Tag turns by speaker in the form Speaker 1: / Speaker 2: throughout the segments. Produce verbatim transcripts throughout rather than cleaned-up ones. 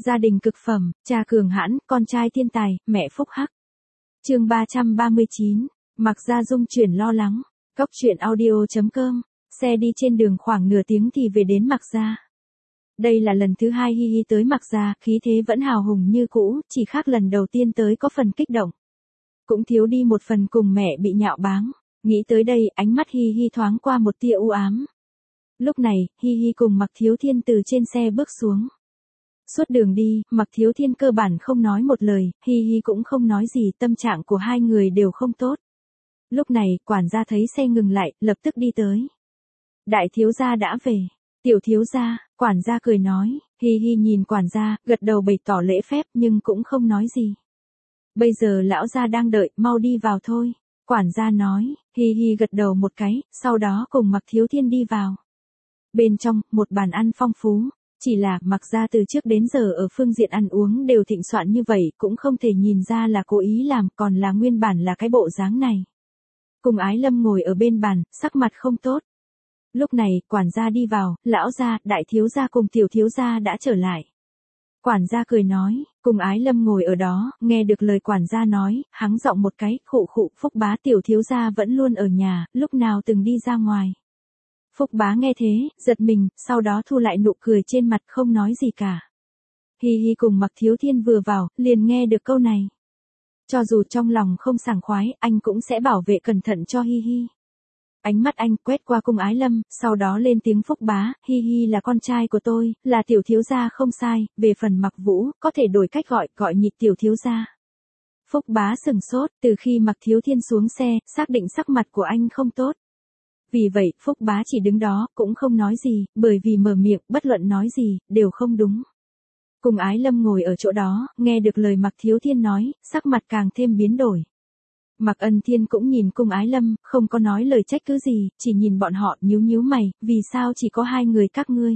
Speaker 1: Gia đình cực phẩm, cha cường hãn, con trai thiên tài, mẹ phúc hắc. Chương ba trăm ba mươi chín, Mạc Gia dung chuyển lo lắng. Cốc truyện audio chấm com. Xe đi trên đường khoảng nửa tiếng thì về đến Mạc Gia. Đây là lần thứ hai Hi Hi tới Mạc Gia, khí thế vẫn hào hùng như cũ, chỉ khác lần đầu tiên tới có phần kích động. Cũng thiếu đi một phần cùng mẹ bị nhạo báng. Nghĩ tới đây, ánh mắt Hi Hi thoáng qua một tia u ám. Lúc này, Hi Hi cùng Mạc Thiếu Thiên từ trên xe bước xuống. Suốt đường đi, Mạc Thiếu Thiên cơ bản không nói một lời, Hi Hi cũng không nói gì, tâm trạng của hai người đều không tốt. Lúc này, quản gia thấy xe ngừng lại, lập tức đi tới. Đại thiếu gia đã về. Tiểu thiếu gia, quản gia cười nói. Hi Hi nhìn quản gia, gật đầu bày tỏ lễ phép nhưng cũng không nói gì. Bây giờ lão gia đang đợi, mau đi vào thôi. Quản gia nói. Hi Hi gật đầu một cái, sau đó cùng Mạc Thiếu Thiên đi vào. Bên trong, một bàn ăn phong phú. Chỉ là, Mạc Gia từ trước đến giờ ở phương diện ăn uống đều thịnh soạn như vậy, cũng không thể nhìn ra là cố ý làm, còn là nguyên bản là cái bộ dáng này. Cùng Ái Lâm ngồi ở bên bàn, sắc mặt không tốt. Lúc này, quản gia đi vào, lão gia, đại thiếu gia cùng tiểu thiếu gia đã trở lại. Quản gia cười nói, cùng Ái Lâm ngồi ở đó, nghe được lời quản gia nói, hắng giọng một cái, khụ khụ, Phúc Bá tiểu thiếu gia vẫn luôn ở nhà, lúc nào từng đi ra ngoài. Phúc Bá nghe thế, giật mình, sau đó thu lại nụ cười trên mặt không nói gì cả. Hi Hi cùng Mạc Thiếu Thiên vừa vào, liền nghe được câu này. Cho dù trong lòng không sảng khoái, anh cũng sẽ bảo vệ cẩn thận cho Hi Hi. Ánh mắt anh quét qua cung Ái Lâm, sau đó lên tiếng Phúc Bá, Hi Hi là con trai của tôi, là tiểu thiếu gia không sai, về phần Mạc Vũ, có thể đổi cách gọi, gọi nhịp tiểu thiếu gia. Phúc Bá sừng sốt, từ khi Mạc Thiếu Thiên xuống xe, xác định sắc mặt của anh không tốt. Vì vậy, Phúc Bá chỉ đứng đó, cũng không nói gì, bởi vì mở miệng, bất luận nói gì, đều không đúng. Cùng Ái Lâm ngồi ở chỗ đó, nghe được lời Mạc Thiếu Thiên nói, sắc mặt càng thêm biến đổi. Mạc Ân Thiên cũng nhìn Cung Ái Lâm, không có nói lời trách cứ gì, chỉ nhìn bọn họ nhíu nhíu mày, vì sao chỉ có hai người các ngươi.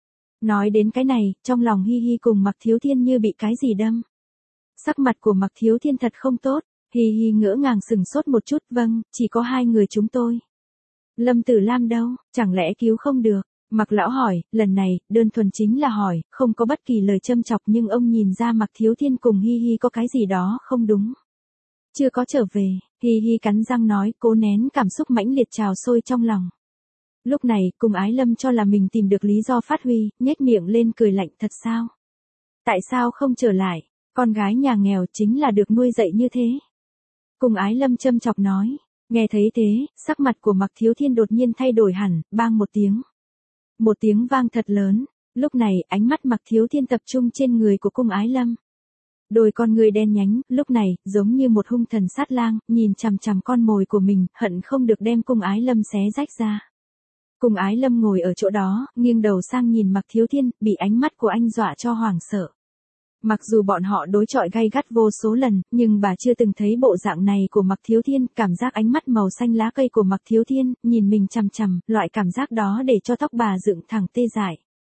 Speaker 1: Nói đến cái này, trong lòng Hi Hi cùng Mạc Thiếu Thiên như bị cái gì đâm. Sắc mặt của Mạc Thiếu Thiên thật không tốt, Hi Hi ngỡ ngàng sừng sốt một chút, vâng, chỉ có hai người chúng tôi. Lâm Tử Lam đâu, chẳng lẽ cứu không được? Mạc lão hỏi, lần này, đơn thuần chính là hỏi, không có bất kỳ lời châm chọc nhưng ông nhìn ra Mạc Thiếu Thiên cùng Hi Hi có cái gì đó không đúng. Chưa có trở về, Hi Hi cắn răng nói, cố nén cảm xúc mãnh liệt trào sôi trong lòng. Lúc này, cùng Ái Lâm cho là mình tìm được lý do phát huy, nhếch miệng lên cười lạnh, thật sao? Tại sao không trở lại? Con gái nhà nghèo chính là được nuôi dạy như thế. Cùng Ái Lâm châm chọc nói. Nghe thấy thế, sắc mặt của Mạc Thiếu Thiên đột nhiên thay đổi hẳn, bang một tiếng. Một tiếng vang thật lớn, lúc này ánh mắt Mạc Thiếu Thiên tập trung trên người của cung Ái Lâm. Đôi con người đen nhánh, lúc này, giống như một hung thần sát lang, nhìn chằm chằm con mồi của mình, hận không được đem cung Ái Lâm xé rách ra. Cung Ái Lâm ngồi ở chỗ đó, nghiêng đầu sang nhìn Mạc Thiếu Thiên, bị ánh mắt của anh dọa cho hoảng sợ. Mặc dù bọn họ đối chọi gay gắt vô số lần, nhưng bà chưa từng thấy bộ dạng này của Mạc Thiếu Thiên, cảm giác ánh mắt màu xanh lá cây của Mạc Thiếu Thiên, nhìn mình chằm chằm, loại cảm giác đó để cho tóc bà dựng thẳng tê dại.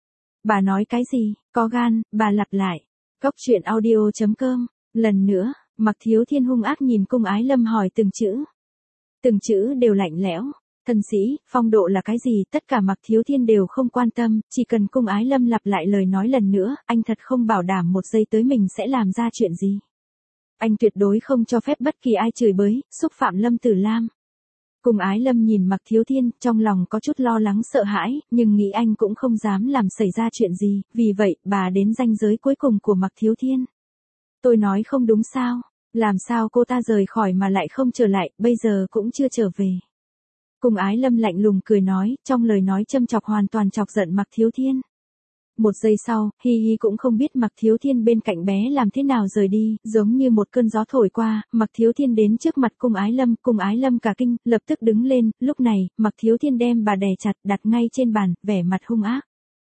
Speaker 1: Bà nói cái gì, có gan, bà lặp lại. Cốc truyện audio chấm com, lần nữa, Mạc Thiếu Thiên hung ác nhìn cung Ái Lâm hỏi từng chữ. Từng chữ đều lạnh lẽo. Thân sĩ, phong độ là cái gì, tất cả Mạc Thiếu Thiên đều không quan tâm, chỉ cần cung Ái Lâm lặp lại lời nói lần nữa, anh thật không bảo đảm một giây tới mình sẽ làm ra chuyện gì. Anh tuyệt đối không cho phép bất kỳ ai chửi bới, xúc phạm Lâm Tử Lam. Cung Ái Lâm nhìn Mạc Thiếu Thiên, trong lòng có chút lo lắng sợ hãi, nhưng nghĩ anh cũng không dám làm xảy ra chuyện gì, vì vậy, bà đến ranh giới cuối cùng của Mạc Thiếu Thiên. Tôi nói không đúng sao, làm sao cô ta rời khỏi mà lại không trở lại, bây giờ cũng chưa trở về. Cung Ái Lâm lạnh lùng cười nói, trong lời nói châm chọc hoàn toàn chọc giận Mạc Thiếu Thiên. Một giây sau, Hi Hi cũng không biết Mạc Thiếu Thiên bên cạnh bé làm thế nào rời đi, giống như một cơn gió thổi qua, Mạc Thiếu Thiên đến trước mặt Cung Ái Lâm, Cung Ái Lâm cả kinh, lập tức đứng lên, lúc này, Mạc Thiếu Thiên đem bà đè chặt, đặt ngay trên bàn, vẻ mặt hung ác.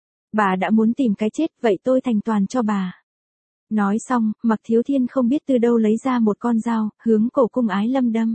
Speaker 1: Bà đã muốn tìm cái chết, vậy tôi thành toàn cho bà. Nói xong, Mạc Thiếu Thiên không biết từ đâu lấy ra một con dao, hướng cổ Cung Ái Lâm đâm.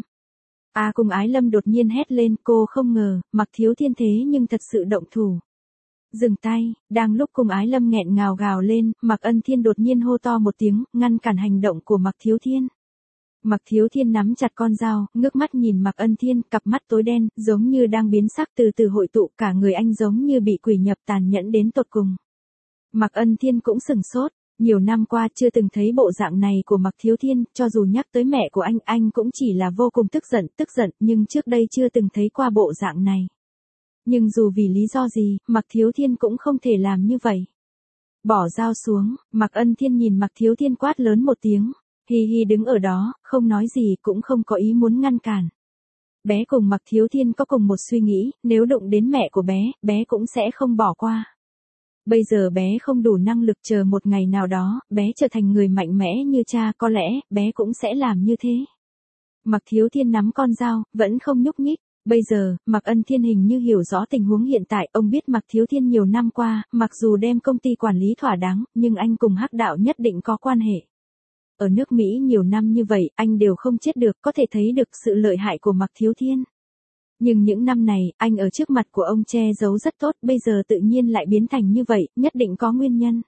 Speaker 1: À Cung Ái Lâm đột nhiên hét lên, cô không ngờ, Mạc Thiếu Thiên thế nhưng thật sự động thủ. Dừng tay, đang lúc Cung Ái Lâm nghẹn ngào gào lên, Mạc Ân Thiên đột nhiên hô to một tiếng, ngăn cản hành động của Mạc Thiếu Thiên. Mạc Thiếu Thiên nắm chặt con dao, ngước mắt nhìn Mạc Ân Thiên, cặp mắt tối đen, giống như đang biến sắc từ từ hội tụ, cả người anh giống như bị quỷ nhập tàn nhẫn đến tột cùng. Mạc Ân Thiên cũng sừng sốt, Nhiều năm qua chưa từng thấy bộ dạng này của Mạc Thiếu Thiên, cho dù nhắc tới mẹ của anh, anh cũng chỉ là vô cùng tức giận, tức giận, nhưng trước đây chưa từng thấy qua bộ dạng này. Nhưng dù vì lý do gì, Mạc Thiếu Thiên cũng không thể làm như vậy. Bỏ dao xuống, Mạc Ân Thiên nhìn Mạc Thiếu Thiên quát lớn một tiếng. Hi Hi đứng ở đó, không nói gì cũng không có ý muốn ngăn cản. Bé cùng Mạc Thiếu Thiên có cùng một suy nghĩ, nếu đụng đến mẹ của bé, bé cũng sẽ không bỏ qua. Bây giờ bé không đủ năng lực, chờ một ngày nào đó, bé trở thành người mạnh mẽ như cha, có lẽ, bé cũng sẽ làm như thế. Mạc Thiếu Thiên nắm con dao, vẫn không nhúc nhích. Bây giờ, Mạc Ân Thiên hình như hiểu rõ tình huống hiện tại, ông biết Mạc Thiếu Thiên nhiều năm qua, mặc dù đem công ty quản lý thỏa đáng, nhưng anh cùng Hắc Đạo nhất định có quan hệ. Ở nước Mỹ nhiều năm như vậy, anh đều không chết được, có thể thấy được sự lợi hại của Mạc Thiếu Thiên. Nhưng những năm này, anh ở trước mặt của ông che giấu rất tốt, bây giờ tự nhiên lại biến thành như vậy, nhất định có nguyên nhân.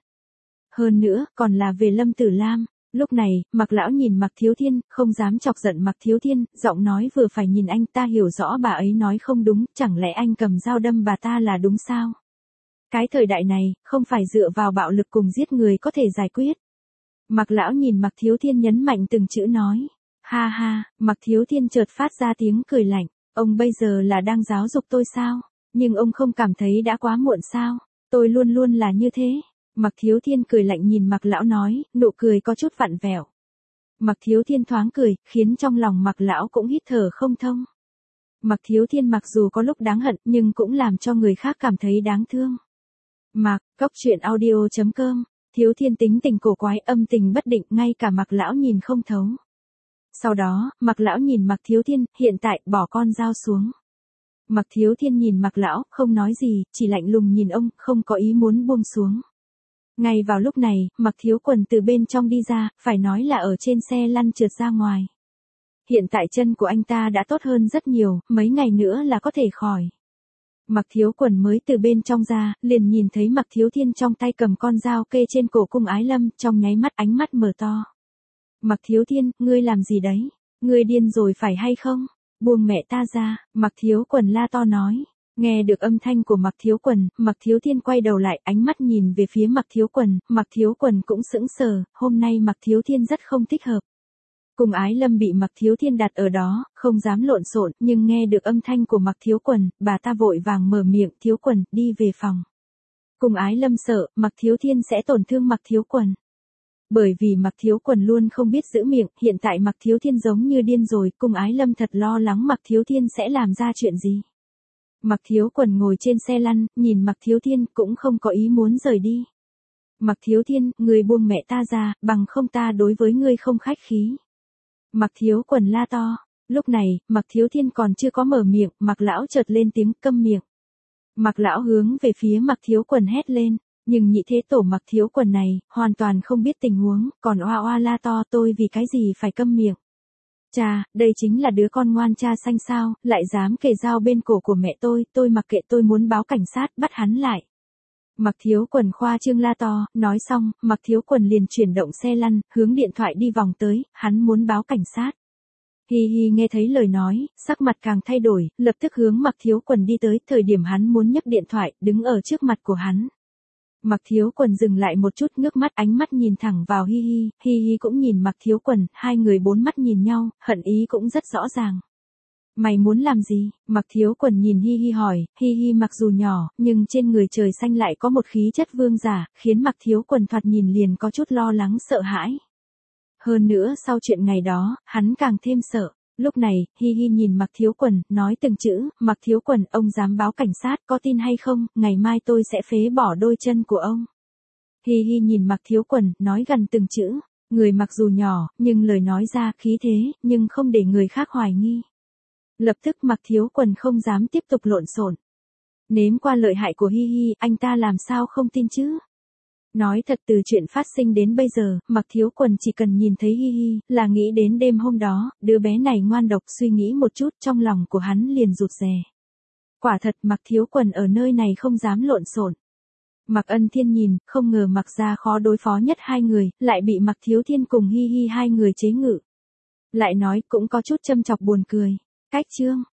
Speaker 1: Hơn nữa, còn là về Lâm Tử Lam. Lúc này, Mạc Lão nhìn Mạc Thiếu Thiên, không dám chọc giận Mạc Thiếu Thiên, giọng nói vừa phải nhìn anh, ta hiểu rõ bà ấy nói không đúng, chẳng lẽ anh cầm dao đâm bà ta là đúng sao? Cái thời đại này, không phải dựa vào bạo lực cùng giết người có thể giải quyết. Mạc Lão nhìn Mạc Thiếu Thiên nhấn mạnh từng chữ nói. Ha ha, Mạc Thiếu Thiên chợt phát ra tiếng cười lạnh. Ông bây giờ là đang giáo dục tôi sao? Nhưng ông không cảm thấy đã quá muộn sao? Tôi luôn luôn là như thế. Mạc Thiếu Thiên cười lạnh nhìn Mạc Lão nói, nụ cười có chút vặn vẹo. Mạc Thiếu Thiên thoáng cười, khiến trong lòng Mạc Lão cũng hít thở không thông. Mạc Thiếu Thiên mặc dù có lúc đáng hận, nhưng cũng làm cho người khác cảm thấy đáng thương. Mạc, Cóc Truyện Audio chấm com, Thiếu Thiên tính tình cổ quái, âm tình bất định, ngay cả Mạc Lão nhìn không thấu. Sau đó, Mạc Lão nhìn Mạc Thiếu Thiên, hiện tại, bỏ con dao xuống. Mạc Thiếu Thiên nhìn Mạc Lão, không nói gì, chỉ lạnh lùng nhìn ông, không có ý muốn buông xuống. Ngay vào lúc này, Mạc Thiếu Quần từ bên trong đi ra, phải nói là ở trên xe lăn trượt ra ngoài. Hiện tại chân của anh ta đã tốt hơn rất nhiều, mấy ngày nữa là có thể khỏi. Mạc Thiếu Quần mới từ bên trong ra, liền nhìn thấy Mạc Thiếu Thiên trong tay cầm con dao kê trên cổ Cung Ái Lâm, trong nháy mắt ánh mắt mở to. Mạc Thiếu Thiên, ngươi làm gì đấy? Ngươi điên rồi phải hay không? Buông mẹ ta ra, Mạc Thiếu Quần la to nói. Nghe được âm thanh của Mạc Thiếu Quần, Mạc Thiếu Thiên quay đầu lại, ánh mắt nhìn về phía Mạc Thiếu Quần, Mạc Thiếu Quần cũng sững sờ, hôm nay Mạc Thiếu Thiên rất không thích hợp. Cung Ái Lâm bị Mạc Thiếu Thiên đặt ở đó, không dám lộn xộn, nhưng nghe được âm thanh của Mạc Thiếu Quần, bà ta vội vàng mở miệng, Thiếu Quần, đi về phòng. Cung Ái Lâm sợ, Mạc Thiếu Thiên sẽ tổn thương Mạc Thiếu Quần. Bởi vì Mạc Thiếu Quần luôn không biết giữ miệng, hiện tại Mạc Thiếu Thiên giống như điên rồi, Cung Ái Lâm thật lo lắng Mạc Thiếu Thiên sẽ làm ra chuyện gì. Mạc Thiếu Quần ngồi trên xe lăn, nhìn Mạc Thiếu Thiên, cũng không có ý muốn rời đi. Mạc Thiếu Thiên, ngươi buông mẹ ta ra, bằng không ta đối với ngươi không khách khí. Mạc Thiếu Quần la to. Lúc này, Mạc Thiếu Thiên còn chưa có mở miệng, Mạc Lão chợt lên tiếng câm miệng. Mạc Lão hướng về phía Mạc Thiếu Quần hét lên, nhưng nhị thế tổ Mạc Thiếu Quần này, hoàn toàn không biết tình huống, còn oa oa la to, tôi vì cái gì phải câm miệng. Cha, đây chính là đứa con ngoan cha xanh sao, lại dám kề dao bên cổ của mẹ tôi, tôi mặc kệ, tôi muốn báo cảnh sát, bắt hắn lại. Mạc Thiếu Quần khoa trương la to, nói xong, Mạc Thiếu Quần liền chuyển động xe lăn, hướng điện thoại đi vòng tới, hắn muốn báo cảnh sát. Hi Hi nghe thấy lời nói, sắc mặt càng thay đổi, lập tức hướng Mạc Thiếu Quần đi tới, thời điểm hắn muốn nhấc điện thoại, đứng ở trước mặt của hắn. Mạc Thiếu Quần dừng lại một chút, ngước mắt, ánh mắt nhìn thẳng vào Hi Hi, Hi Hi cũng nhìn Mạc Thiếu Quần, hai người bốn mắt nhìn nhau, hận ý cũng rất rõ ràng. Mày muốn làm gì? Mạc Thiếu Quần nhìn Hi Hi hỏi, Hi Hi mặc dù nhỏ, nhưng trên người trời xanh lại có một khí chất vương giả, khiến Mạc Thiếu Quần thoạt nhìn liền có chút lo lắng sợ hãi. Hơn nữa sau chuyện ngày đó, hắn càng thêm sợ. Lúc này, Hi Hi nhìn Mạc Thiếu Quần, nói từng chữ, Mạc Thiếu Quần, ông dám báo cảnh sát, có tin hay không, ngày mai tôi sẽ phế bỏ đôi chân của ông. Hi Hi nhìn Mạc Thiếu Quần, nói gần từng chữ, người mặc dù nhỏ, nhưng lời nói ra khí thế, nhưng không để người khác hoài nghi. Lập tức Mạc Thiếu Quần không dám tiếp tục lộn xộn. Nếm qua lợi hại của Hi Hi, anh ta làm sao không tin chứ? Nói thật, từ chuyện phát sinh đến bây giờ, Mạc Thiếu Quần chỉ cần nhìn thấy Hi Hi, là nghĩ đến đêm hôm đó, đứa bé này ngoan độc, suy nghĩ một chút, trong lòng của hắn liền rụt rè. Quả thật, Mạc Thiếu Quần ở nơi này không dám lộn xộn. Mạc Ân Thiên nhìn, không ngờ Mạc gia khó đối phó nhất hai người, lại bị Mạc Thiếu Thiên cùng Hi Hi hai người chế ngự. Lại nói, cũng có chút châm chọc buồn cười. Cách chương